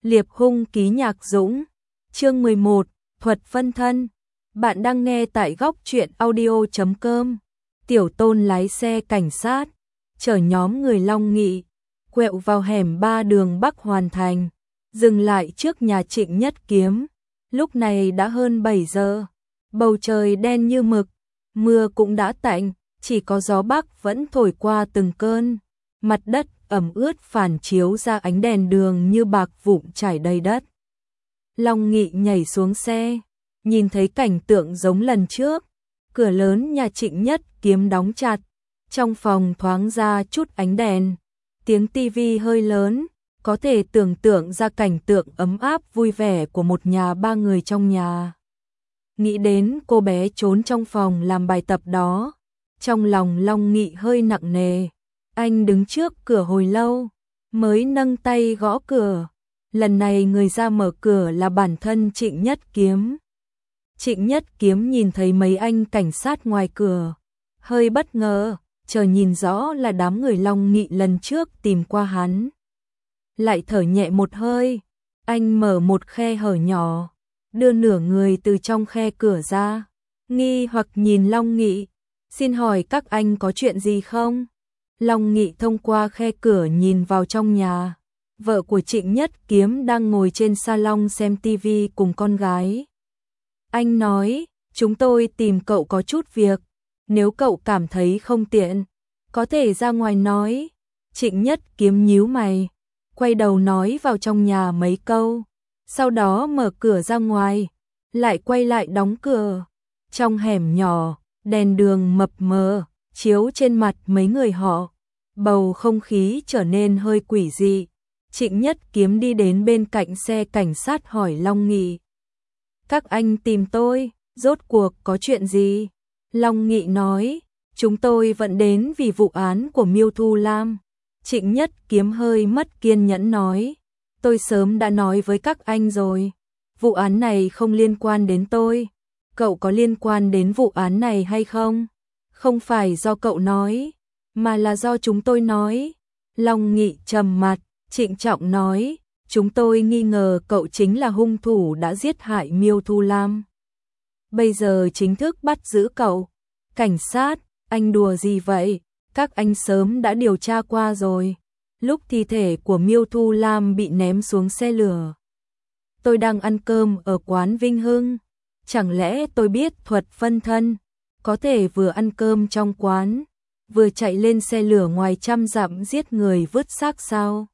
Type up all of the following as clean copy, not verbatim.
Liệp hung ký Nhạc Dũng. Chương 11, thuật phân thân. Bạn đang nghe tại góc truyện audio.com. Tiểu Tôn lái xe cảnh sát, chở nhóm người Long Nghị, quẹo vào hẻm 3 đường Bắc Hoàn Thành, dừng lại trước nhà Trịnh Nhất Kiếm. Lúc này đã hơn 7 giờ, bầu trời đen như mực, mưa cũng đã tạnh, chỉ có gió Bắc vẫn thổi qua từng cơn. Mặt đất ẩm ướt phản chiếu ra ánh đèn đường như bạc vụn trải đầy đất. Long Nghị nhảy xuống xe, nhìn thấy cảnh tượng giống lần trước. Cửa lớn nhà Trịnh Nhất Kiếm đóng chặt, trong phòng thoáng ra chút ánh đèn. Tiếng tivi hơi lớn, có thể tưởng tượng ra cảnh tượng ấm áp vui vẻ của một nhà 3 người trong nhà. Nghĩ đến cô bé trốn trong phòng làm bài tập đó, trong lòng Long Nghị hơi nặng nề. Anh đứng trước cửa hồi lâu, mới nâng tay gõ cửa. Lần này người ra mở cửa là bản thân Trịnh Nhất Kiếm. Trịnh Nhất Kiếm nhìn thấy mấy anh cảnh sát ngoài cửa, hơi bất ngờ, chờ nhìn rõ là đám người Long Nghị lần trước tìm qua hắn. Lại thở nhẹ một hơi, anh mở một khe hở nhỏ, đưa nửa người từ trong khe cửa ra, nghi hoặc nhìn Long Nghị, xin hỏi các anh có chuyện gì không? Long Nghị thông qua khe cửa nhìn vào trong nhà, vợ của Trịnh Nhất Kiếm đang ngồi trên salon xem tivi cùng con gái. Anh nói, chúng tôi tìm cậu có chút việc, nếu cậu cảm thấy không tiện, có thể ra ngoài nói. Trịnh Nhất Kiếm nhíu mày, quay đầu nói vào trong nhà mấy câu, sau đó mở cửa ra ngoài, lại quay lại đóng cửa. Trong hẻm nhỏ, đèn đường mập mờ, chiếu trên mặt mấy người họ, bầu không khí trở nên hơi quỷ dị. Trịnh Nhất Kiếm đi đến bên cạnh xe cảnh sát hỏi Long Nghị. Các anh tìm tôi, rốt cuộc có chuyện gì? Long Nghị nói, chúng tôi vẫn đến vì vụ án của Miêu Thu Lam. Trịnh Nhất Kiếm hơi mất kiên nhẫn nói, tôi sớm đã nói với các anh rồi, vụ án này không liên quan đến tôi. Cậu có liên quan đến vụ án này hay không? Không phải do cậu nói, mà là do chúng tôi nói. Long Nghị trầm mặt, trịnh trọng nói, chúng tôi nghi ngờ cậu chính là hung thủ đã giết hại Miêu Thu Lam. Bây giờ chính thức bắt giữ cậu. Cảnh sát, anh đùa gì vậy? Các anh sớm đã điều tra qua rồi. Lúc thi thể của Miêu Thu Lam bị ném xuống xe lửa, tôi đang ăn cơm ở quán Vinh Hưng. Chẳng lẽ tôi biết thuật phân thân, có thể vừa ăn cơm trong quán, vừa chạy lên xe lửa ngoài trăm dặm giết người vứt xác sao?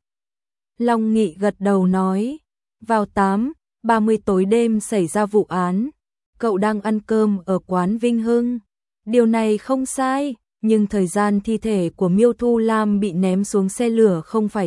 Long Nghị gật đầu nói, vào 8:30 tối đêm xảy ra vụ án, cậu đang ăn cơm ở quán Vinh Hưng. Điều này không sai, nhưng thời gian thi thể của Miêu Thu Lam bị ném xuống xe lửa không phải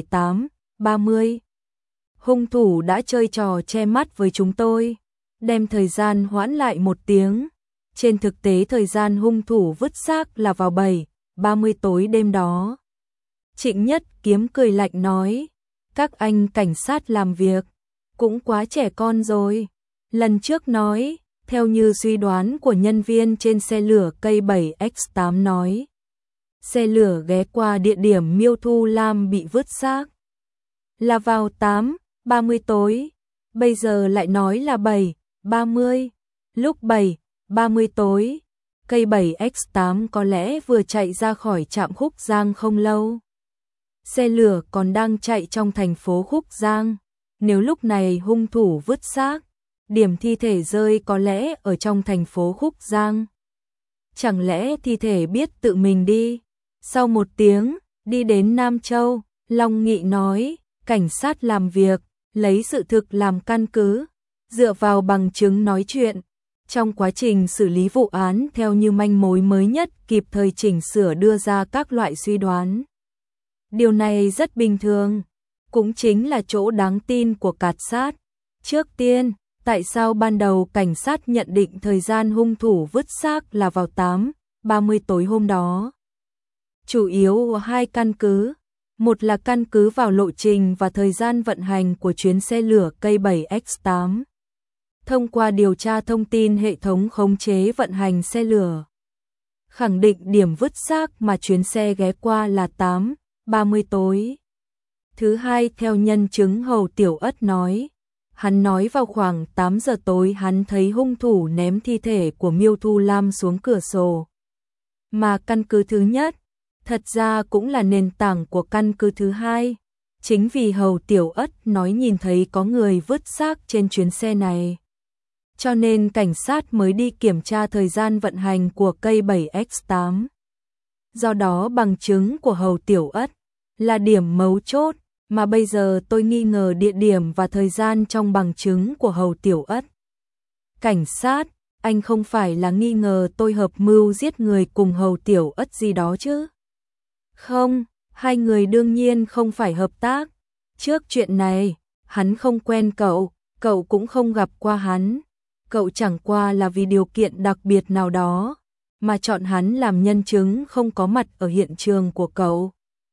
8:30. Hung thủ đã chơi trò che mắt với chúng tôi, đem thời gian hoãn lại 1 tiếng. Trên thực tế thời gian hung thủ vứt xác là vào 7:30 tối đêm đó. Trịnh Nhất Kiếm cười lạnh nói, các anh cảnh sát làm việc cũng quá trẻ con rồi. Lần trước nói, theo như suy đoán của nhân viên trên xe lửa cây 7X8 nói, xe lửa ghé qua địa điểm Miêu Thu Lam bị vứt xác là vào 8:30 tối. Bây giờ lại nói là 7:30. Lúc 7:30 tối, cây 7X8 có lẽ vừa chạy ra khỏi trạm Khúc Giang không lâu. Xe lửa còn đang chạy trong thành phố Khúc Giang. Nếu lúc này hung thủ vứt xác, điểm thi thể rơi có lẽ ở trong thành phố Khúc Giang. Chẳng lẽ thi thể biết tự mình đi? Sau 1 tiếng, đi đến Nam Châu, Long Nghị nói, cảnh sát làm việc, lấy sự thực làm căn cứ, dựa vào bằng chứng nói chuyện. Trong quá trình xử lý vụ án theo như manh mối mới nhất kịp thời chỉnh sửa đưa ra các loại suy đoán. Điều này rất bình thường, cũng chính là chỗ đáng tin của cảnh sát. Trước tiên, tại sao ban đầu cảnh sát nhận định thời gian hung thủ vứt xác là vào 8:30 tối hôm đó? Chủ yếu có 2 căn cứ. Một là căn cứ vào lộ trình và thời gian vận hành của chuyến xe lửa cây 7X8. Thông qua điều tra thông tin hệ thống khống chế vận hành xe lửa, khẳng định điểm vứt xác mà chuyến xe ghé qua là 8:30 tối. Thứ hai, theo nhân chứng Hầu Tiểu Ất nói, hắn nói vào khoảng 8 giờ tối hắn thấy hung thủ ném thi thể của Miêu Thu Lam xuống cửa sổ. Mà căn cứ thứ nhất, thật ra cũng là nền tảng của căn cứ thứ hai. Chính vì Hầu Tiểu Ất nói nhìn thấy có người vứt xác trên chuyến xe này, cho nên cảnh sát mới đi kiểm tra thời gian vận hành của cây 7X8. Do đó bằng chứng của Hầu Tiểu Ất là điểm mấu chốt, mà bây giờ tôi nghi ngờ địa điểm và thời gian trong bằng chứng của Hầu Tiểu Ất. Cảnh sát, anh không phải là nghi ngờ tôi hợp mưu giết người cùng Hầu Tiểu Ất gì đó chứ? Không, hai người đương nhiên không phải hợp tác. Trước chuyện này, hắn không quen cậu, cậu cũng không gặp qua hắn. Cậu chẳng qua là vì điều kiện đặc biệt nào đó mà chọn hắn làm nhân chứng không có mặt ở hiện trường của cậu.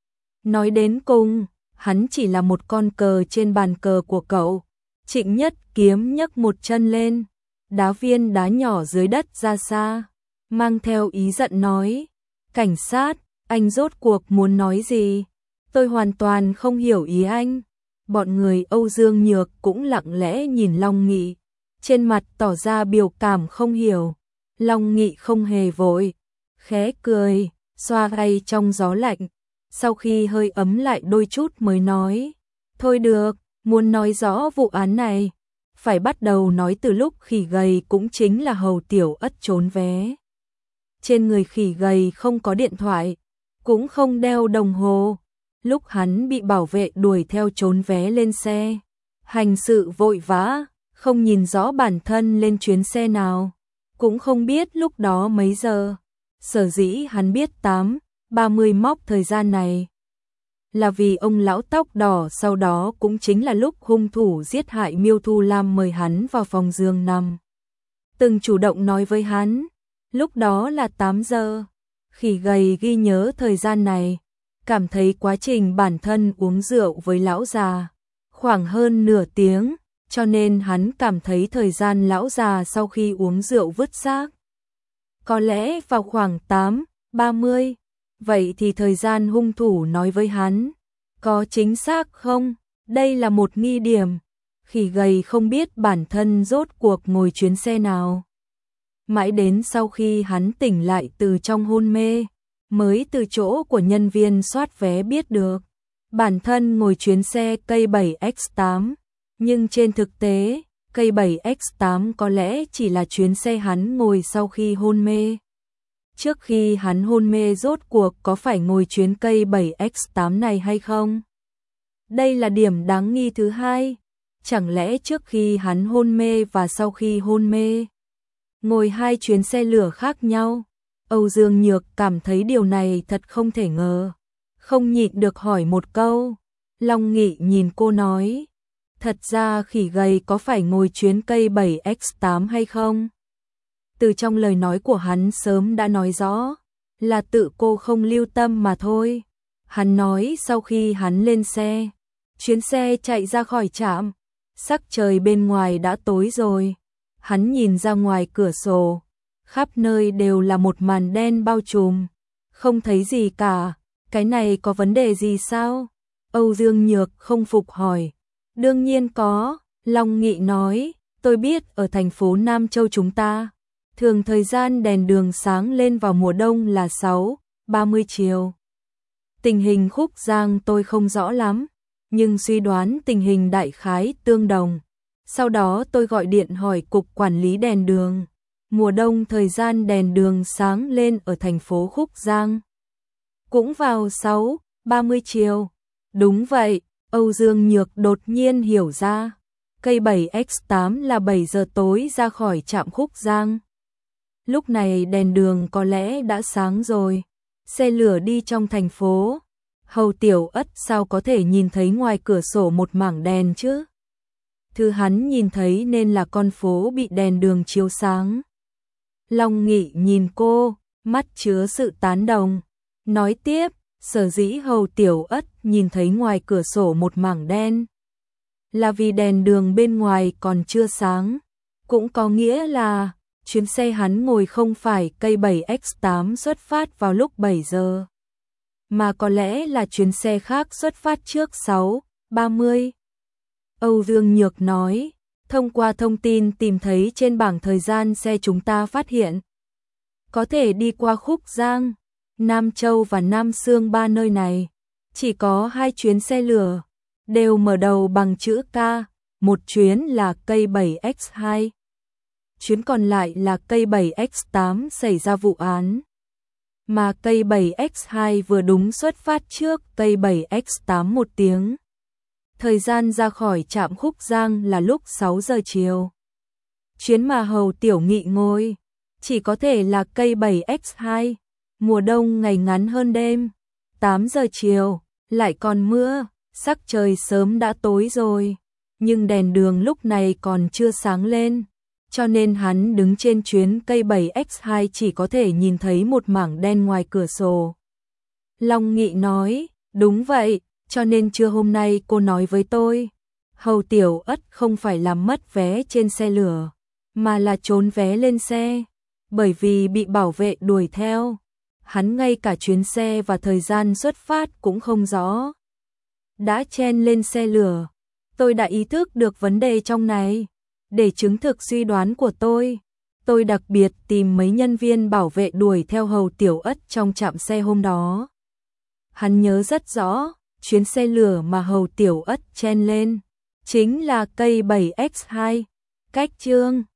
Nói đến cùng, hắn chỉ là một con cờ trên bàn cờ của cậu. Trịnh Nhất Kiếm nhấc một chân lên, đá viên đá nhỏ dưới đất ra xa, mang theo ý giận nói, cảnh sát, anh rốt cuộc muốn nói gì? Tôi hoàn toàn không hiểu ý anh. Bọn người Âu Dương Nhược cũng lặng lẽ nhìn Long Nghị, trên mặt tỏ ra biểu cảm không hiểu. Long Nghị không hề vội, khẽ cười, xoa tay trong gió lạnh, sau khi hơi ấm lại đôi chút mới nói, thôi được, muốn nói rõ vụ án này, phải bắt đầu nói từ lúc Khỉ Gầy, cũng chính là Hầu Tiểu Ất trốn vé. Trên người Khỉ Gầy không có điện thoại, cũng không đeo đồng hồ. Lúc hắn bị bảo vệ đuổi theo trốn vé lên xe, hành sự vội vã, không nhìn rõ bản thân lên chuyến xe nào, cũng không biết lúc đó mấy giờ. Sở dĩ hắn biết 8:30 mốc thời gian này là vì ông lão tóc đỏ sau đó cũng chính là lúc hung thủ giết hại Miêu Thu Lam mời hắn vào phòng giường nằm. Từng chủ động nói với hắn, lúc đó là 8 giờ. Khỉ Gầy ghi nhớ thời gian này, cảm thấy quá trình bản thân uống rượu với lão già khoảng hơn nửa tiếng, cho nên hắn cảm thấy thời gian lão già sau khi uống rượu vứt xác có lẽ vào khoảng 8:30. Vậy thì thời gian hung thủ nói với hắn có chính xác không? Đây là một nghi điểm. Khỉ Gầy không biết bản thân rốt cuộc ngồi chuyến xe nào. Mãi đến sau khi hắn tỉnh lại từ trong hôn mê, mới từ chỗ của nhân viên soát vé biết được bản thân ngồi chuyến xe cây 7X8, nhưng trên thực tế, cây 7X8 có lẽ chỉ là chuyến xe hắn ngồi sau khi hôn mê. Trước khi hắn hôn mê rốt cuộc có phải ngồi chuyến cây 7X8 này hay không? Đây là điểm đáng nghi thứ hai. Chẳng lẽ trước khi hắn hôn mê và sau khi hôn mê ngồi hai chuyến xe lửa khác nhau? Âu Dương Nhược cảm thấy điều này thật không thể ngờ, không nhịn được hỏi một câu. Long Nghị nhìn cô nói, thật ra Khỉ Gầy có phải ngồi chuyến cây 7X8 hay không? Từ trong lời nói của hắn sớm đã nói rõ, là tự cô không lưu tâm mà thôi. Hắn nói sau khi hắn lên xe, chuyến xe chạy ra khỏi trạm, sắc trời bên ngoài đã tối rồi. Hắn nhìn ra ngoài cửa sổ, khắp nơi đều là một màn đen bao trùm, không thấy gì cả. Cái này có vấn đề gì sao? Âu Dương Nhược không phục hỏi. Đương nhiên có, Long Nghị nói, tôi biết ở thành phố Nam Châu chúng ta, thường thời gian đèn đường sáng lên vào mùa đông là 6:30 chiều. Tình hình Khúc Giang tôi không rõ lắm, nhưng suy đoán tình hình đại khái tương đồng. Sau đó tôi gọi điện hỏi cục quản lý đèn đường. Mùa đông thời gian đèn đường sáng lên ở thành phố Khúc Giang cũng vào 6:30 chiều. Đúng vậy, Âu Dương Nhược đột nhiên hiểu ra. Cây 7X8 là 7 giờ tối ra khỏi trạm Khúc Giang. Lúc này đèn đường có lẽ đã sáng rồi. Xe lửa đi trong thành phố. Hầu Tiểu Ất sao có thể nhìn thấy ngoài cửa sổ một mảng đèn chứ? Thứ hắn nhìn thấy nên là con phố bị đèn đường chiếu sáng. Long Nghị nhìn cô, mắt chứa sự tán đồng. Nói tiếp, sở dĩ Hầu Tiểu Ất nhìn thấy ngoài cửa sổ một mảng đen là vì đèn đường bên ngoài còn chưa sáng. Cũng có nghĩa là chuyến xe hắn ngồi không phải cây 7X8 xuất phát vào lúc 7 giờ, mà có lẽ là chuyến xe khác xuất phát trước 6:30. Âu Dương Nhược nói, thông qua thông tin tìm thấy trên bảng thời gian xe chúng ta phát hiện. Có thể đi qua Khúc Giang, Nam Châu và Nam Sương ba nơi này. Chỉ có 2 chuyến xe lửa, đều mở đầu bằng chữ K, một chuyến là cây 7X2. Chuyến còn lại là cây 7X8 xảy ra vụ án. Mà cây 7X2 vừa đúng xuất phát trước cây 7X8 1 tiếng. Thời gian ra khỏi trạm Khúc Giang là lúc 6 giờ chiều. Chuyến mà Hầu Tiểu Nghị ngồi chỉ có thể là cây 7X2. Mùa đông ngày ngắn hơn đêm. 8 giờ chiều, lại còn mưa, sắc trời sớm đã tối rồi. Nhưng đèn đường lúc này còn chưa sáng lên. Cho nên hắn đứng trên chuyến cây 7X2 chỉ có thể nhìn thấy một mảng đen ngoài cửa sổ. Long Nghị nói, đúng vậy, cho nên trưa hôm nay cô nói với tôi. Hầu Tiểu Ất không phải làm mất vé trên xe lửa, mà là trốn vé lên xe. Bởi vì bị bảo vệ đuổi theo. Hắn ngay cả chuyến xe và thời gian xuất phát cũng không rõ. Đã chen lên xe lửa. Tôi đã ý thức được vấn đề trong này. Để chứng thực suy đoán của tôi đặc biệt tìm mấy nhân viên bảo vệ đuổi theo Hầu Tiểu Ất trong trạm xe hôm đó. Hắn nhớ rất rõ, chuyến xe lửa mà Hầu Tiểu Ất chen lên chính là cây 7X2. Cách Chương